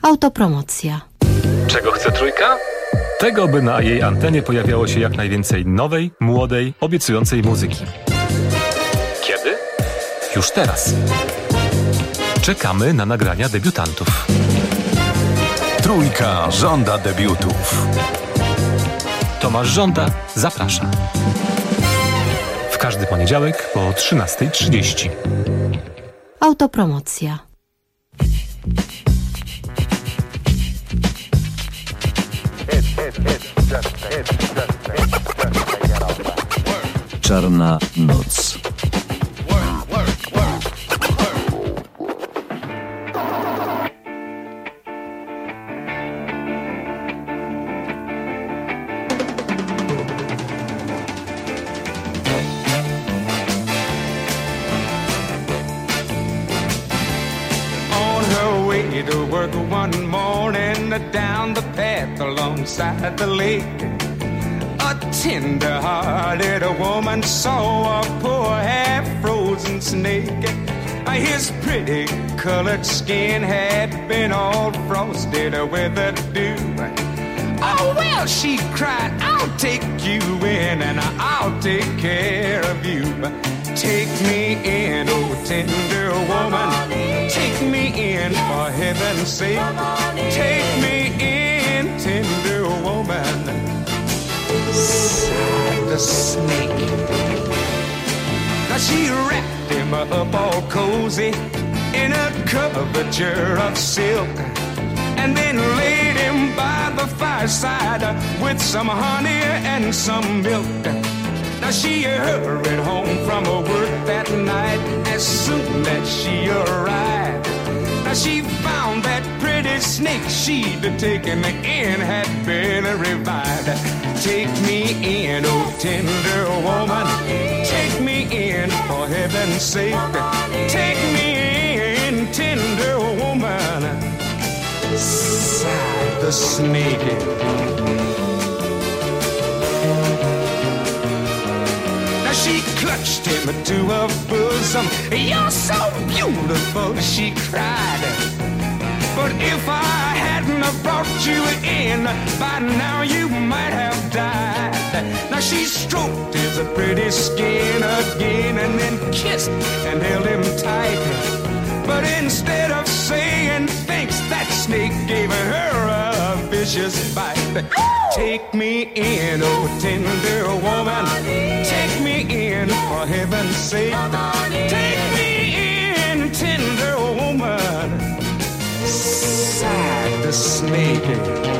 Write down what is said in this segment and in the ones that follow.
Autopromocja. Czego chce Trójka? Tego, by na jej antenie pojawiało się jak najwięcej nowej, młodej, obiecującej muzyki. Kiedy? Już teraz. Czekamy na nagrania debiutantów. Trójka żąda debiutów. Tomasz Żąda zaprasza. W każdy poniedziałek po 13:30. Autopromocja. Czarna noc. To work one morning down the path alongside the lake. A tender-hearted woman saw a poor half-frozen snake. His pretty colored skin had been all frosted with the dew. Oh, well, she cried, I'll take you in and I'll take care of you. Take me in, oh tender woman. Take me in, for heaven's sake. Take me in, tender woman. Sighed the snake. Now she wrapped him up all cozy in a coverture of silk, and then laid him by the fireside with some honey and some milk. Now she hurried home from her work that night as soon as she arrived. Now she found that pretty snake she'd taken in had been revived. Take me in, oh tender woman. Take me in, for heaven's sake. Take me in, tender woman. Sighed the snake. She clutched him to her bosom. You're so beautiful, she cried. But if I hadn't have brought you in, by now you might have died. Now she stroked his pretty skin again and then kissed and held him tight. But instead of saying thanks, that snake gave her a vicious bite. Take me in, oh tender woman. Take me in, for heaven's sake. Take me in, tender woman. Sighed the snake.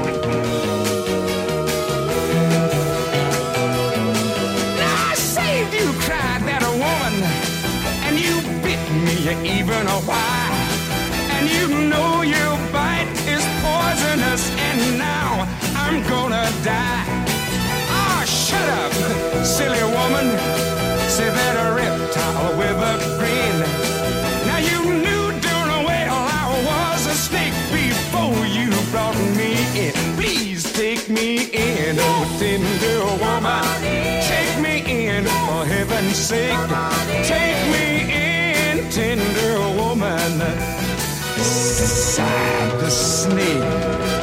Now I saved you, cried that woman, and you bit me even a while. And you know your bite is poisonous, and now I'm gonna die. Ah, shut up, silly woman, said that a reptile with a grin. Now you knew darn well I was a snake before you brought me in. Please take me in, oh tender woman. Take me in, for heaven's sake. Take me in, tender woman. Sighed the snake.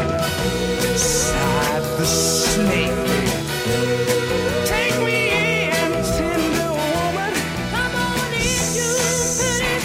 Sighed the snake. Take me in, tender woman. Come on in, you pretty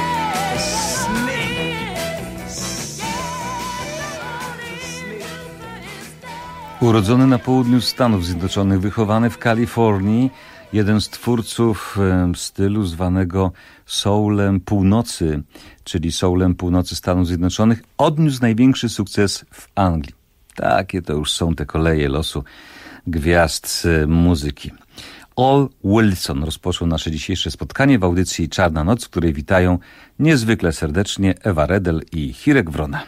snake. Urodzony na południu Stanów Zjednoczonych, wychowany w Kalifornii, jeden z twórców stylu zwanego soulem północy, czyli soulem północy Stanów Zjednoczonych, odniósł największy sukces w Anglii. Takie to już są te koleje losu gwiazd muzyki. Al Wilson rozpoczął nasze dzisiejsze spotkanie w audycji Czarna Noc, w której witają niezwykle serdecznie Ewa Redel i Hirek Wrona.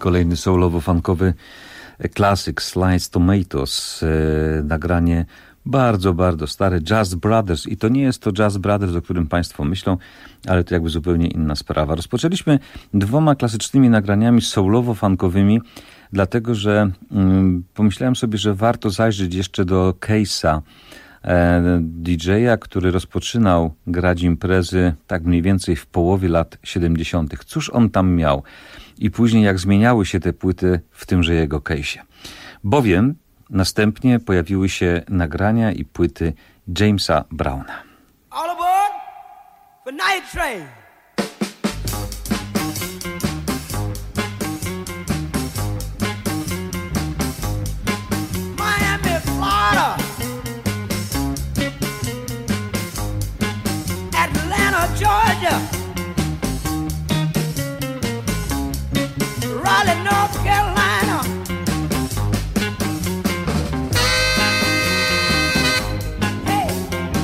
Kolejny soulowo-funkowy klasyk Sliced Tomatoes, nagranie bardzo, bardzo stare, Jazz Brothers. I to nie jest to Jazz Brothers, o którym Państwo myślą, ale to jakby zupełnie inna sprawa. Rozpoczęliśmy 2 klasycznymi nagraniami soulowo-funkowymi, dlatego że pomyślałem sobie, że warto zajrzeć jeszcze do Case'a, DJ-a, który rozpoczynał grać imprezy tak mniej więcej w połowie lat 70. Cóż on tam miał? I później jak zmieniały się te płyty w tymże jego case'ie. Bowiem następnie pojawiły się nagrania i płyty Jamesa Browna. All aboard for Night Train. Miami, Florida. Atlanta, Georgia. Raleigh, North Carolina. Hey.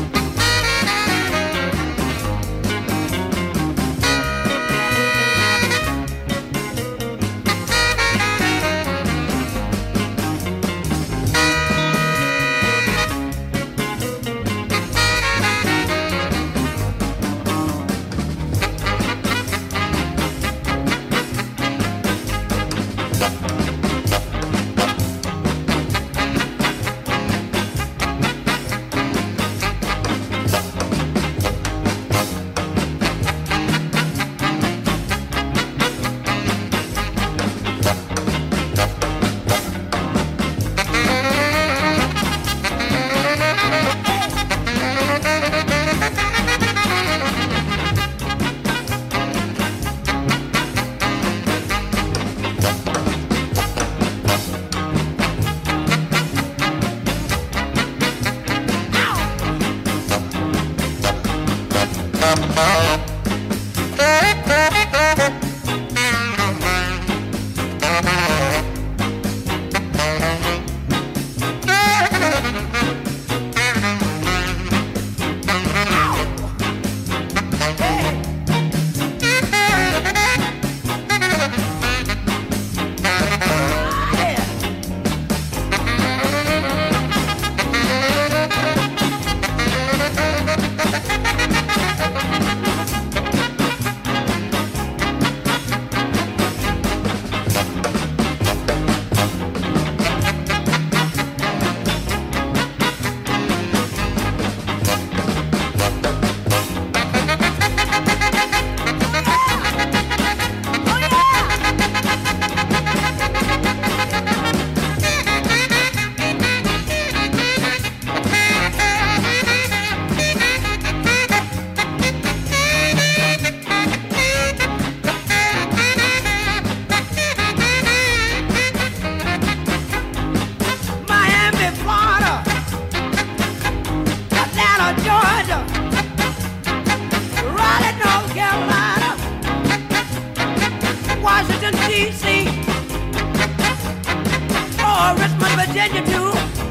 Virginia too,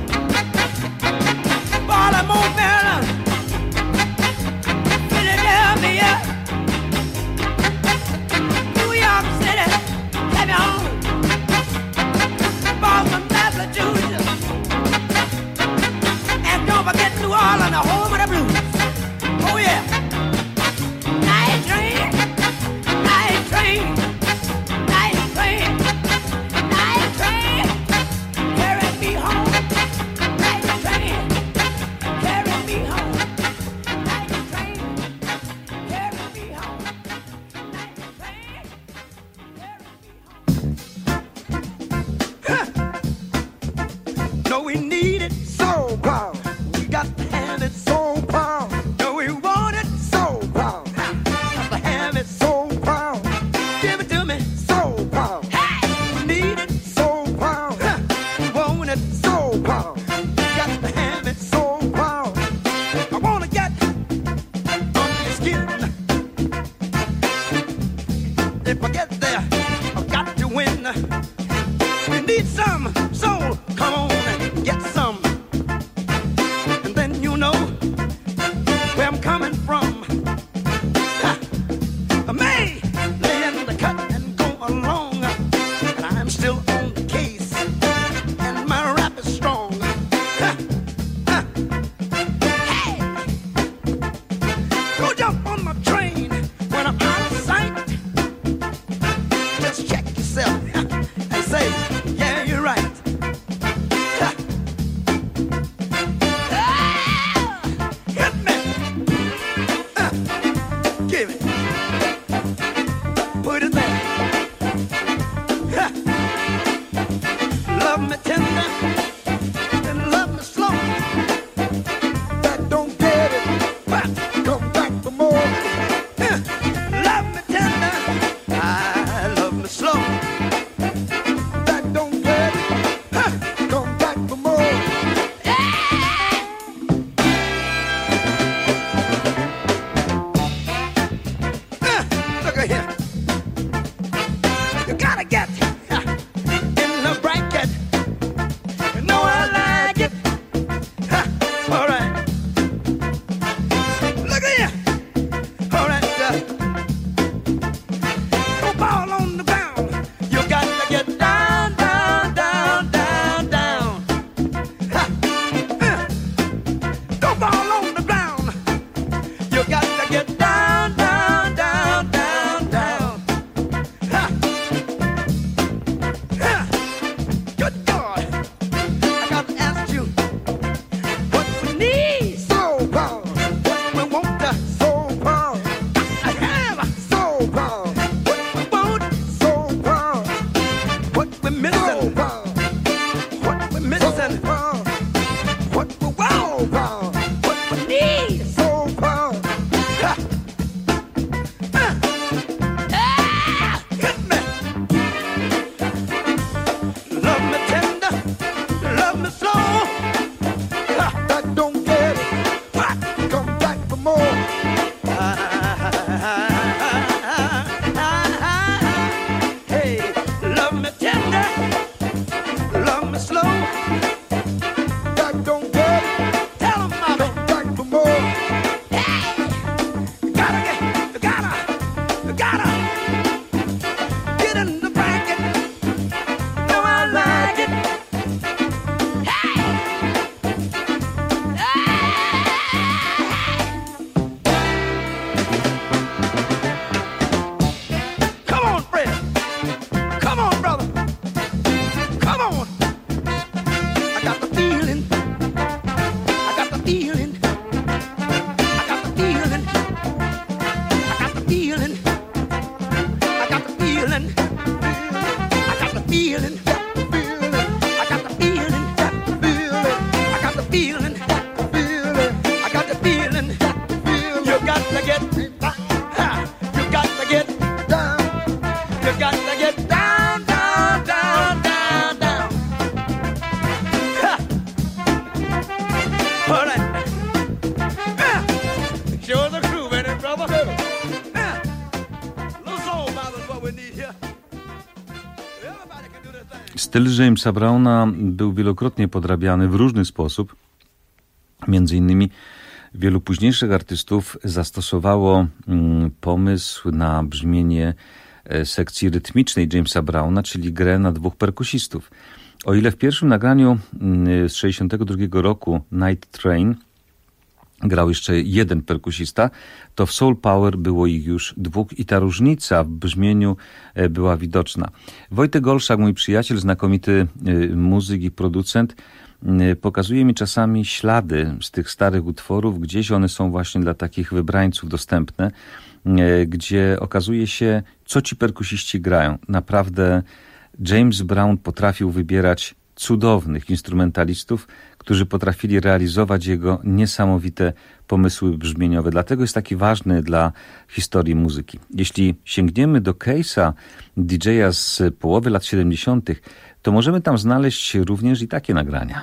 Baltimore, Maryland, Philadelphia, New York City, take me home, Boston, Massachusetts, and don't forget New Orleans, the home of the blues. Oh yeah, night train, night train, night train. missing? What we're missing? What we want? What we need? Hit me. Love me tender, love me slow. That don't get it. Come back for more. Hey, love me tender, love me slow. That don't get it. Tell 'em, mama. Come back for more. Hey, you gotta get in the bracket. Know I like it. Hey, come on, Fred. Come on, brother. Come on. I got the feeling. I got the feeling. I got the feeling. I got the feeling. I got the feeling. I got the feeling. I got the feeling. I got the feeling. I got the feeling. You got to get. You got to get down. You got to get down, down, down, down, down. Ha. All right. Sure the groove, ain't it, brother? Little soul bother is what we need here. Everybody can do their thing. Styl Jamesa Browna był wielokrotnie podrabiany w różny sposób. Między innymi wielu późniejszych artystów zastosowało pomysł na brzmienie sekcji rytmicznej Jamesa Browna, czyli grę na dwóch perkusistów. O ile w pierwszym nagraniu z 1962 roku Night Train grał jeszcze jeden perkusista, to w Soul Power było ich już dwóch i ta różnica w brzmieniu była widoczna. Wojtek Olszak, mój przyjaciel, znakomity muzyk i producent, pokazuje mi czasami ślady z tych starych utworów, gdzieś one są właśnie dla takich wybrańców dostępne, gdzie okazuje się, co ci perkusiści grają. Naprawdę James Brown potrafił wybierać cudownych instrumentalistów, którzy potrafili realizować jego niesamowite pomysły brzmieniowe. Dlatego jest taki ważny dla historii muzyki. Jeśli sięgniemy do Case'a, DJ-a z połowy lat 70., to możemy tam znaleźć również i takie nagrania.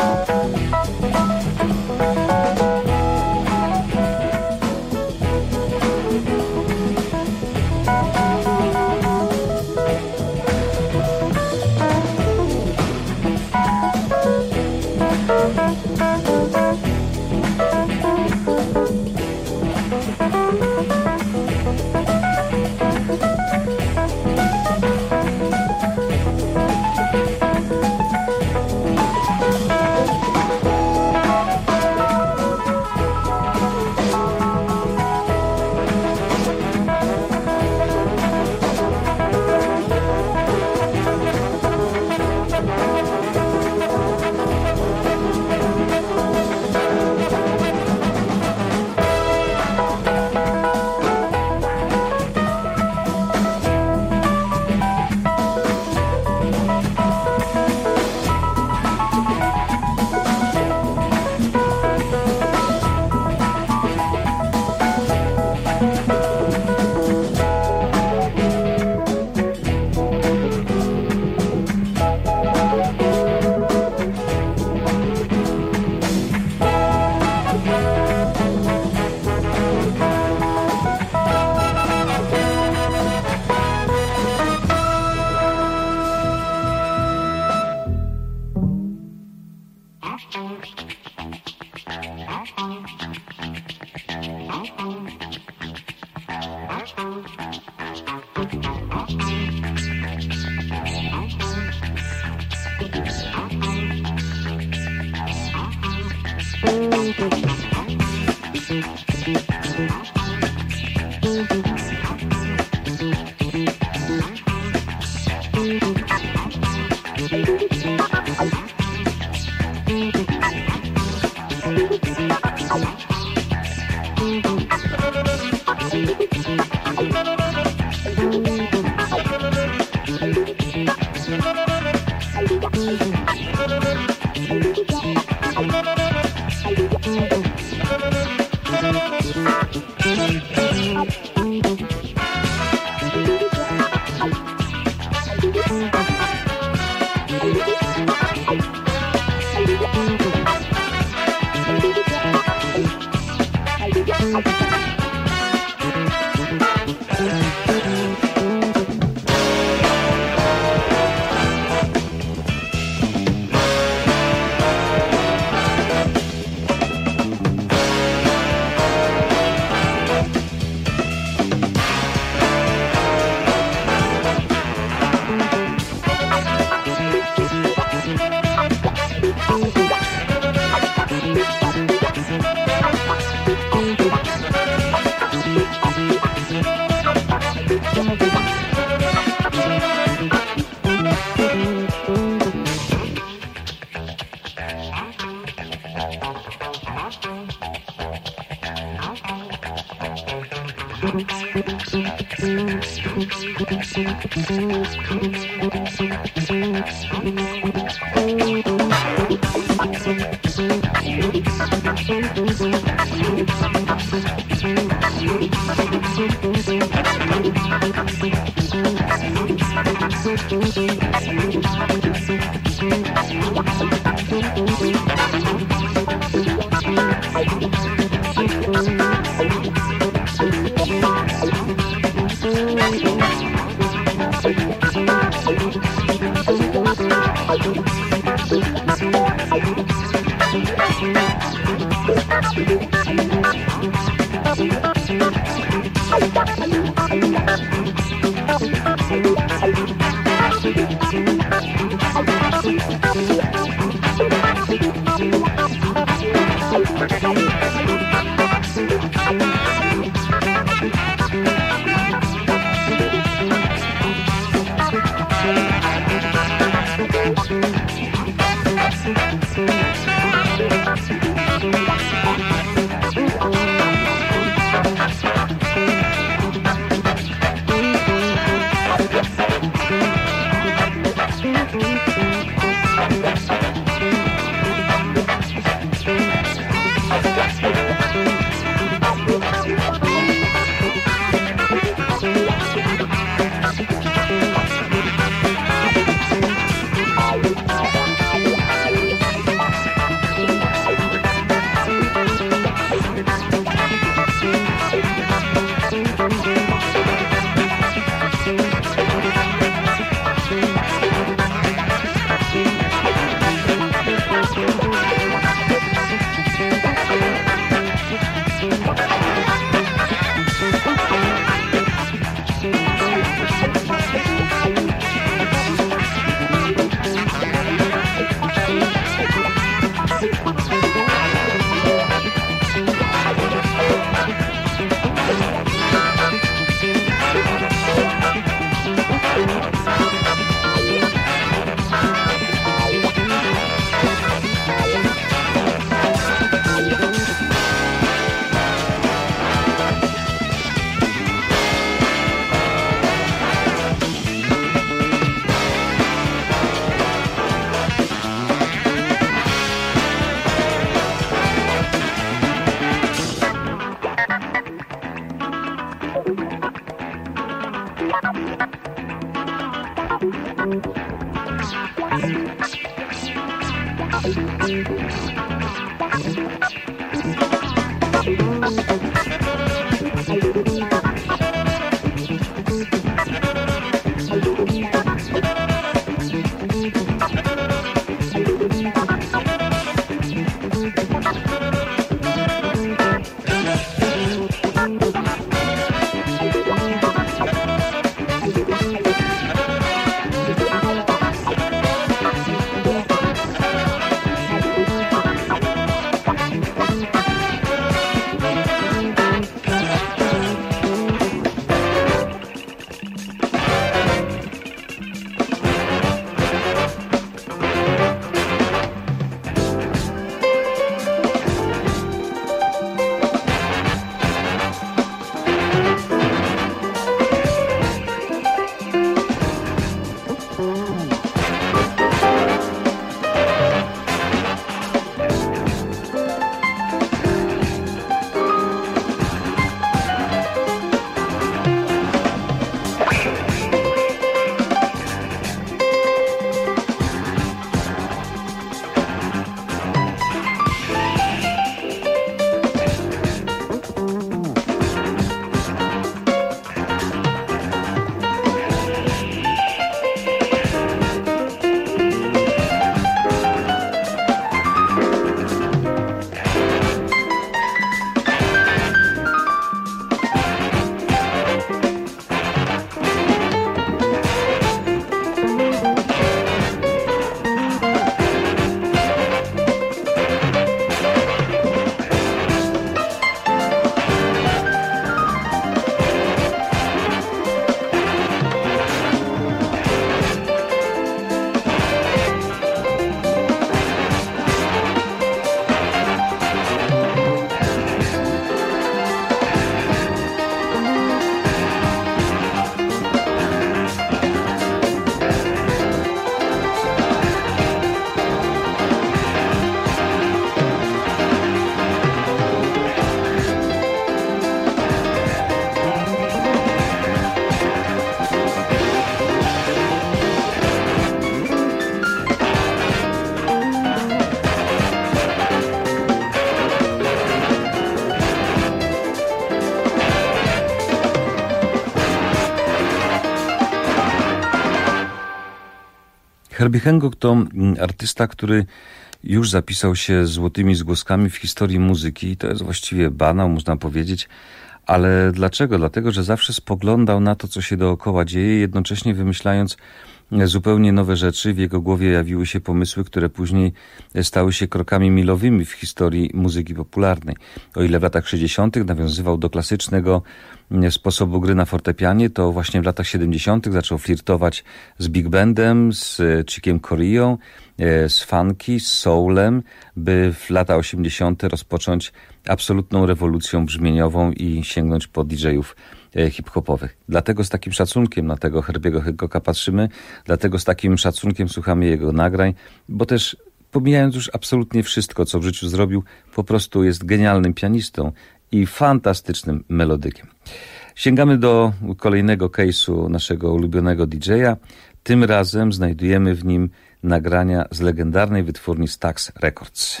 Herbie Hancock to artysta, który już zapisał się złotymi zgłoskami w historii muzyki. To jest właściwie banał, można powiedzieć. Ale dlaczego? Dlatego, że zawsze spoglądał na to, co się dookoła dzieje, jednocześnie wymyślając zupełnie nowe rzeczy. W jego głowie jawiły się pomysły, które później stały się krokami milowymi w historii muzyki popularnej. O ile w latach 60. nawiązywał do klasycznego sposobu gry na fortepianie, to właśnie w latach 70. zaczął flirtować z big bandem, z Chickiem Coreą, z funky, z soulem, by w lata 80. rozpocząć absolutną rewolucją brzmieniową i sięgnąć po DJ-ów hip-hopowych. Dlatego z takim szacunkiem na tego Herbiego Hancocka patrzymy, dlatego z takim szacunkiem słuchamy jego nagrań, bo też pomijając już absolutnie wszystko, co w życiu zrobił, po prostu jest genialnym pianistą i fantastycznym melodykiem. Sięgamy do kolejnego case'u naszego ulubionego DJ-a. Tym razem znajdujemy w nim nagrania z legendarnej wytwórni Stax Records.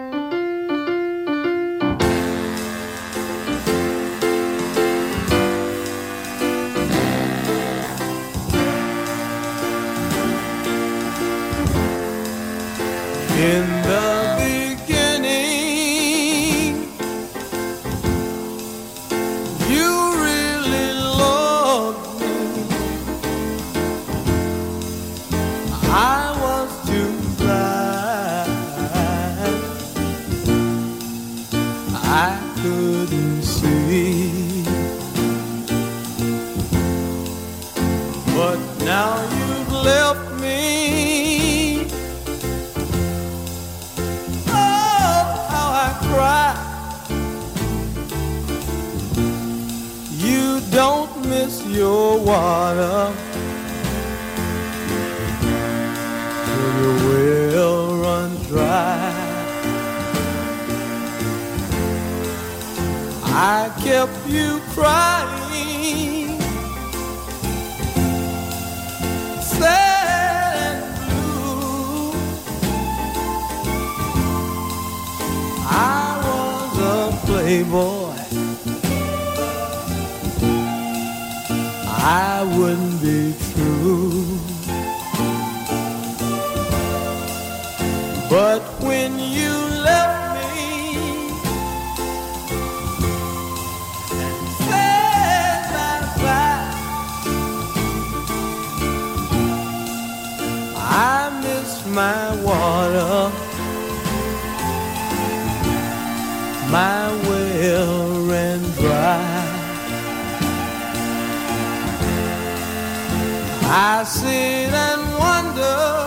In the beginning, you really loved me. I was too blind, I couldn't see. But now you've left me. You don't miss your water till your well runs dry. I kept you crying, sad and blue. I was a playboy, I wouldn't be true. But when you left me and said bye-bye, I miss my water, my well ran dry. I sit and wonder,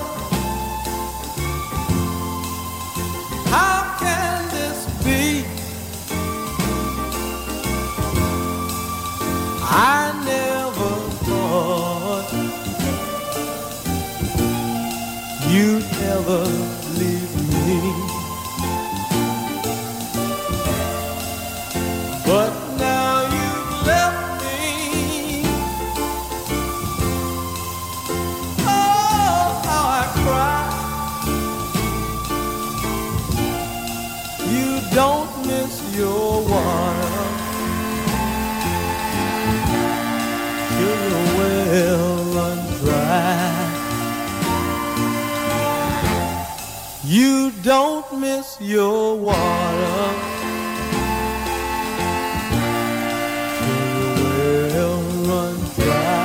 how can this be? I never thought you'd ever leave me. But now you've left me. Oh, how I cry. You don't miss your water till your well runs dry. You don't miss your water till your well runs dry.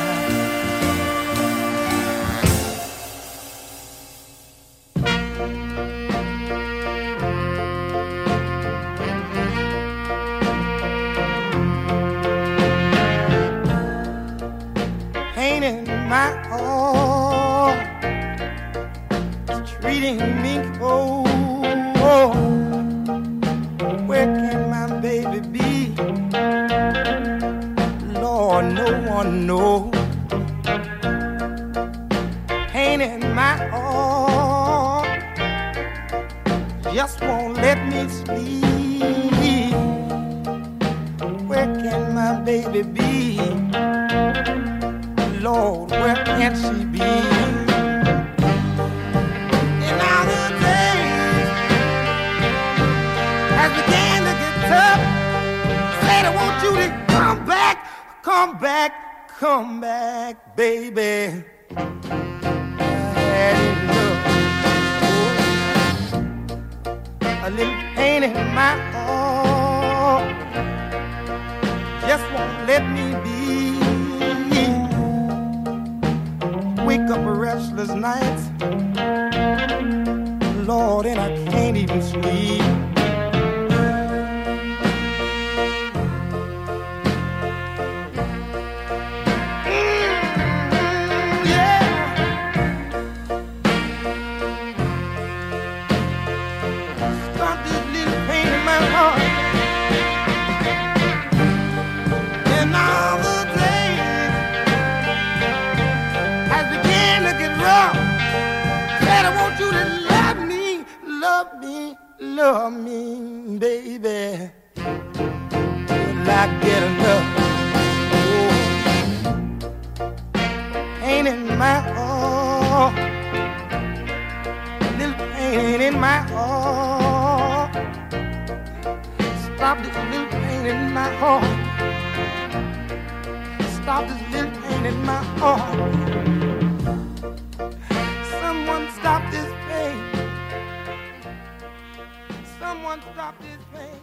Pain in my heart, it's treating me cold. Where can my baby be? Lord, no one knows. Pain in my heart just won't let me sleep. Where can my baby be? Lord, where can she be? And now the day has began to get tough. Said I want you to come back, come back, come back, baby. a little pain in my heart. Just won't let me be. Wake up restless nights, Lord, and I can't even sleep. Love me, baby, till I get enough. Oh, pain in my heart, a little pain in my heart. Stop this little pain in my heart. Stop this little pain in my heart. Someone stop this pain. Someone stop this pain.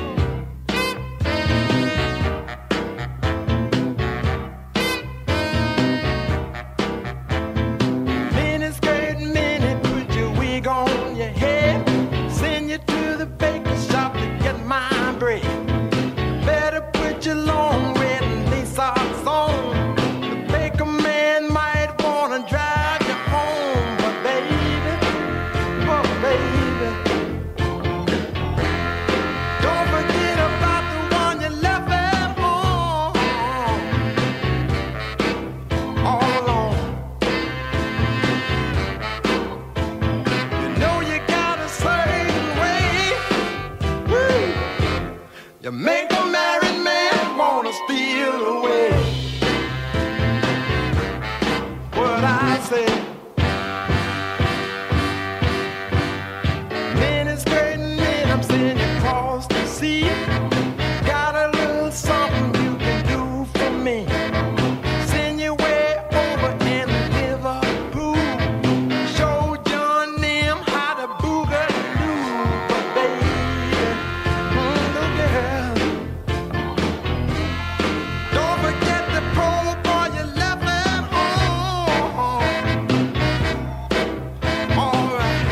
Minnie skirt, Minnie, put your wig on your head. Send you to the baker shop to get my bread. Better put your long red lace socks on. The baker man might wanna drive you home, but baby, oh baby, don't forget about the one you left at home all alone. You know you got a certain way, woo, you make a married man wanna steal away what I say. Minnie's skirting in, I'm sending you across the sea. Got a little something you can do for me. Send you way over in Liverpool. Show John them how to boogaloo. But baby, the girl, don't forget the poor boy you left at home. All right.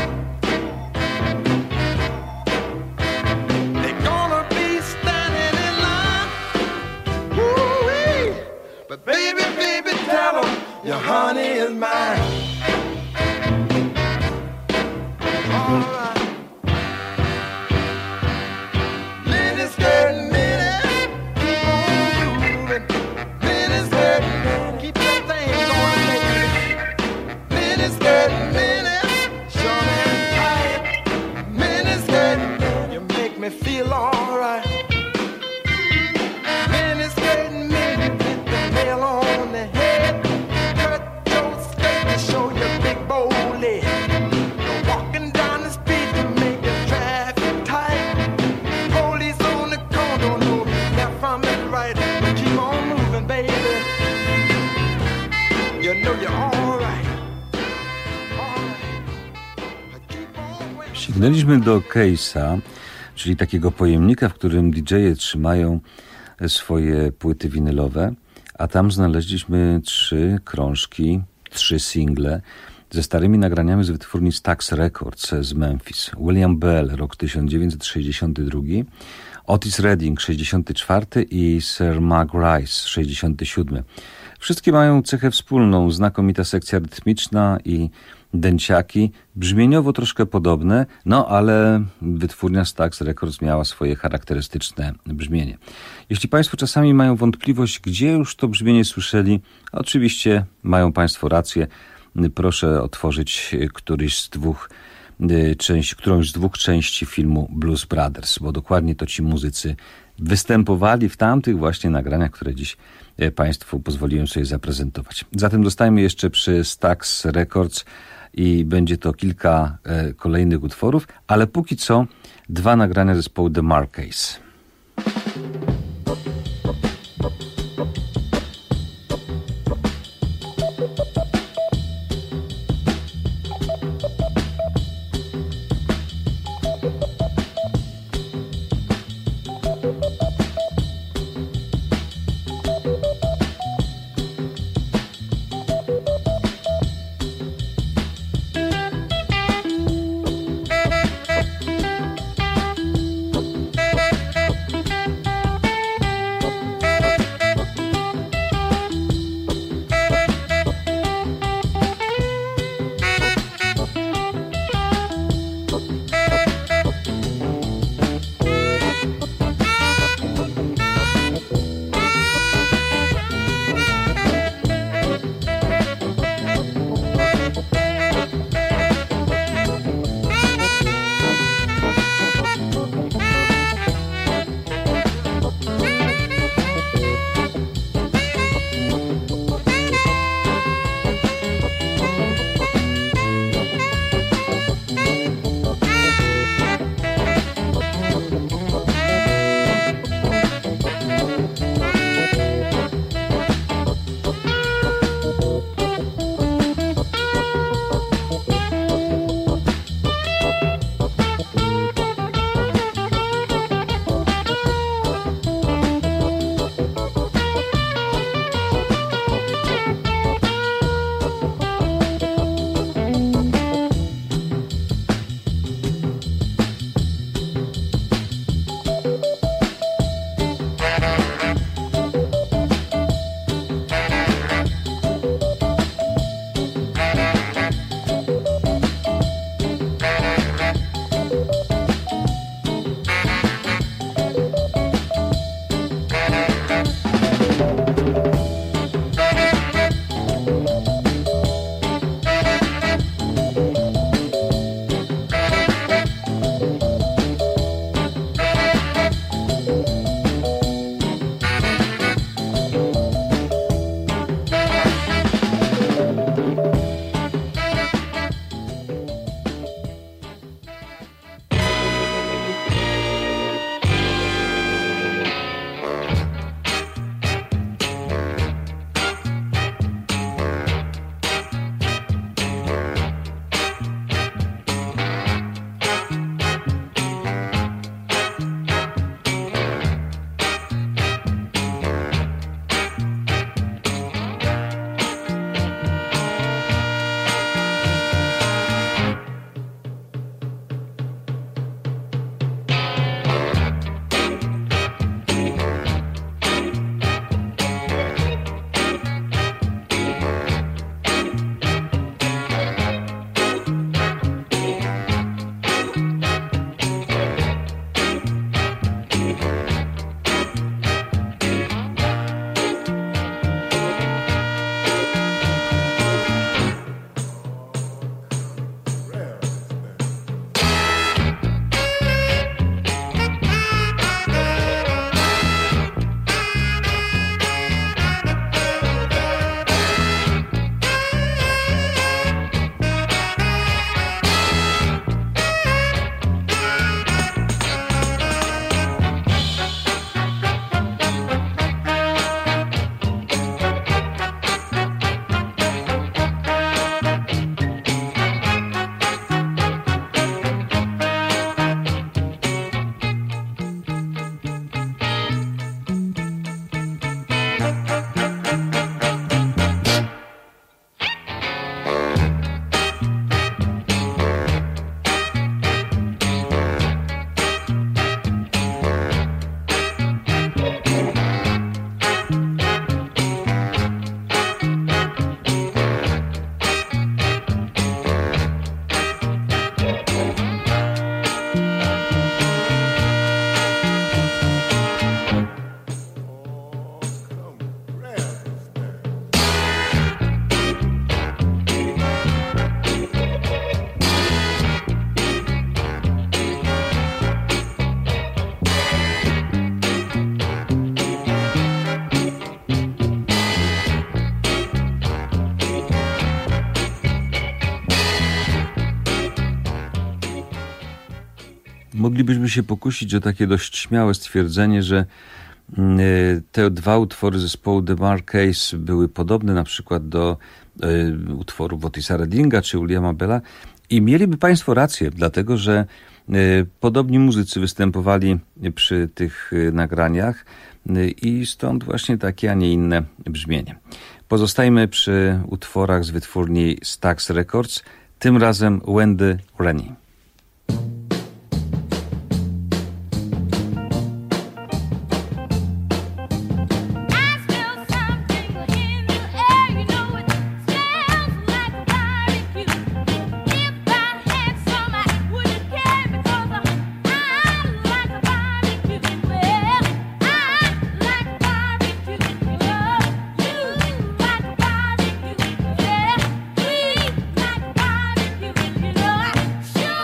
They're gonna be standing in line. Woo-wee. But baby, baby, tell them your honey is mine. All right. Minnie skirt, Minnie, keep on moving. Minnie skirt, keep that thing going, baby. Minnie skirt, Minnie, sure and tight. Minnie skirt, you make me feel alright. Minnie skirt, Minnie, hit the nail on the head. Cut your skirt to show your big bow leg. You're walking down the street to make the traffic tight. Police on the corner don't know left from the right. But keep on moving, baby. You know you're alright. Keep on waiting. Sięgnęliśmy do case'a, czyli takiego pojemnika, w którym DJ-e trzymają swoje płyty winylowe, a tam znaleźliśmy 3 krążki, 3 single ze starymi nagraniami z wytwórni Stax Records z Memphis. William Bell, rok 1962, Otis Redding, 64 i Sir Mark Rice, 67. Wszystkie mają cechę wspólną, znakomita sekcja rytmiczna i dęciaki, brzmieniowo troszkę podobne, no ale wytwórnia Stax Records miała swoje charakterystyczne brzmienie. Jeśli Państwo czasami mają wątpliwość, gdzie już to brzmienie słyszeli, oczywiście mają Państwo rację. Proszę otworzyć którąś z dwóch części filmu Blues Brothers, bo dokładnie to ci muzycy występowali w tamtych właśnie nagraniach, które dziś Państwu pozwoliłem sobie zaprezentować. Zatem zostajemy jeszcze przy Stax Records i będzie to kilka kolejnych utworów, ale póki co 2 nagrania zespołu The Marquees. Moglibyśmy się pokusić o takie dość śmiałe stwierdzenie, że te dwa utwory zespołu The Mar-Case były podobne na przykład do utworów Otisa Reddinga czy Williama Bella i mieliby Państwo rację, dlatego że podobni muzycy występowali przy tych nagraniach i stąd właśnie takie, a nie inne brzmienie. Pozostajmy przy utworach z wytwórni Stax Records, tym razem Wendy Rennie. Sure.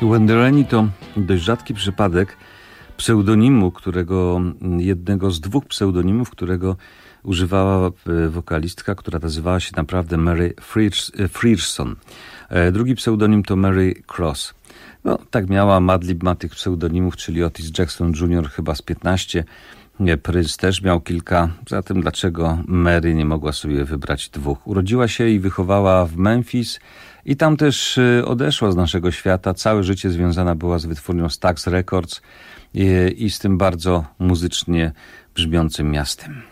Wendeleni to dość rzadki przypadek pseudonimu, jednego z dwóch pseudonimów, którego używała wokalistka, która nazywała się naprawdę Mary Frierson. Drugi pseudonim to Mary Cross. No, tak miała, Madlib ma tych pseudonimów, czyli Otis Jackson Jr. chyba z 15, Prince też miał kilka, zatem dlaczego Mary nie mogła sobie wybrać dwóch? Urodziła się i wychowała w Memphis i tam też odeszła z naszego świata. Całe życie związana była z wytwórnią Stax Records i z tym bardzo muzycznie brzmiącym miastem.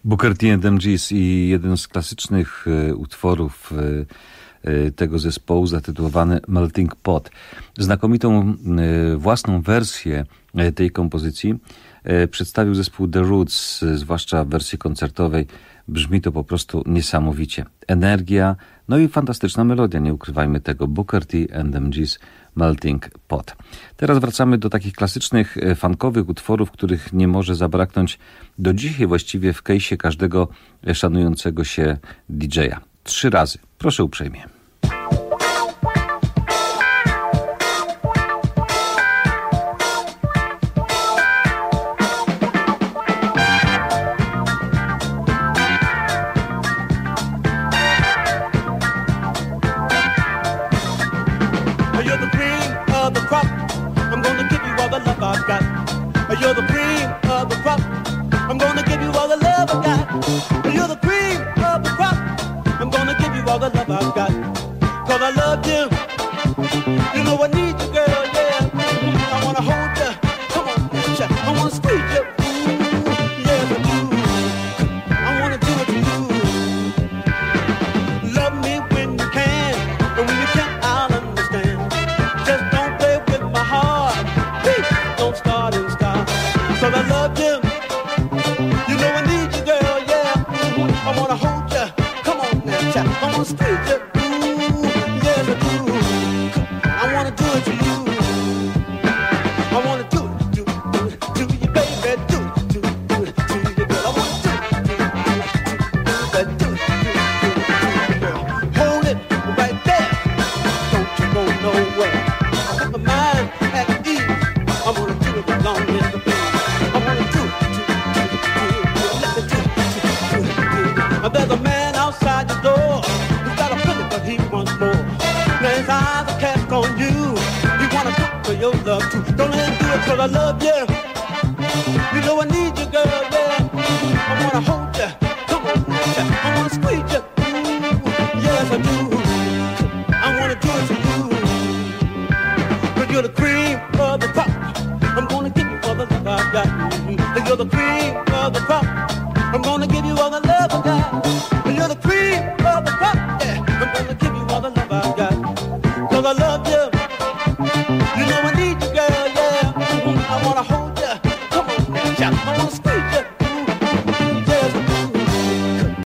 Booker T and the MGs i jeden z klasycznych utworów tego zespołu zatytułowany Melting Pot. Znakomitą własną wersję tej kompozycji przedstawił zespół The Roots, zwłaszcza w wersji koncertowej. Brzmi to po prostu niesamowicie. Energia, no i fantastyczna melodia, nie ukrywajmy tego. Booker T and the MGs, Melting Pot. Teraz wracamy do takich klasycznych, funkowych utworów, których nie może zabraknąć do dzisiaj właściwie w kejsie każdego szanującego się DJ-a. 3 razy. Proszę uprzejmie. You're the cream of the crop. I'm gonna give you all the love I got. You're the cream of the crop. I'm gonna give you all the love I've got. 'Cause I love you. You know I need you, girl, yeah. I wanna hold you. Come on, I wanna squeeze you. Yes, I do. I wanna do it to you. Love me when you can, and when you can't, I'll understand. Just don't play with my heart. Please don't start and stop. 'Cause I love you. You know I need you, girl, yeah. I wanna hold you. Come on now, child. I wanna squeeze you. Yes, I do. I wanna do it to you. I wanna do it to you, baby. Do it to you, girl. I wanna do it to you, girl. Hold it right there. Don't you go nowhere. I got my mind at ease. I'm gonna do it as long as the pain. I wanna do it to you, let me do it. There's a man outside the door. He's got a feeling, but he wants more. Now his eyes are cast on you. He wanna talk for your love too. Don't let him do it 'cause I love you.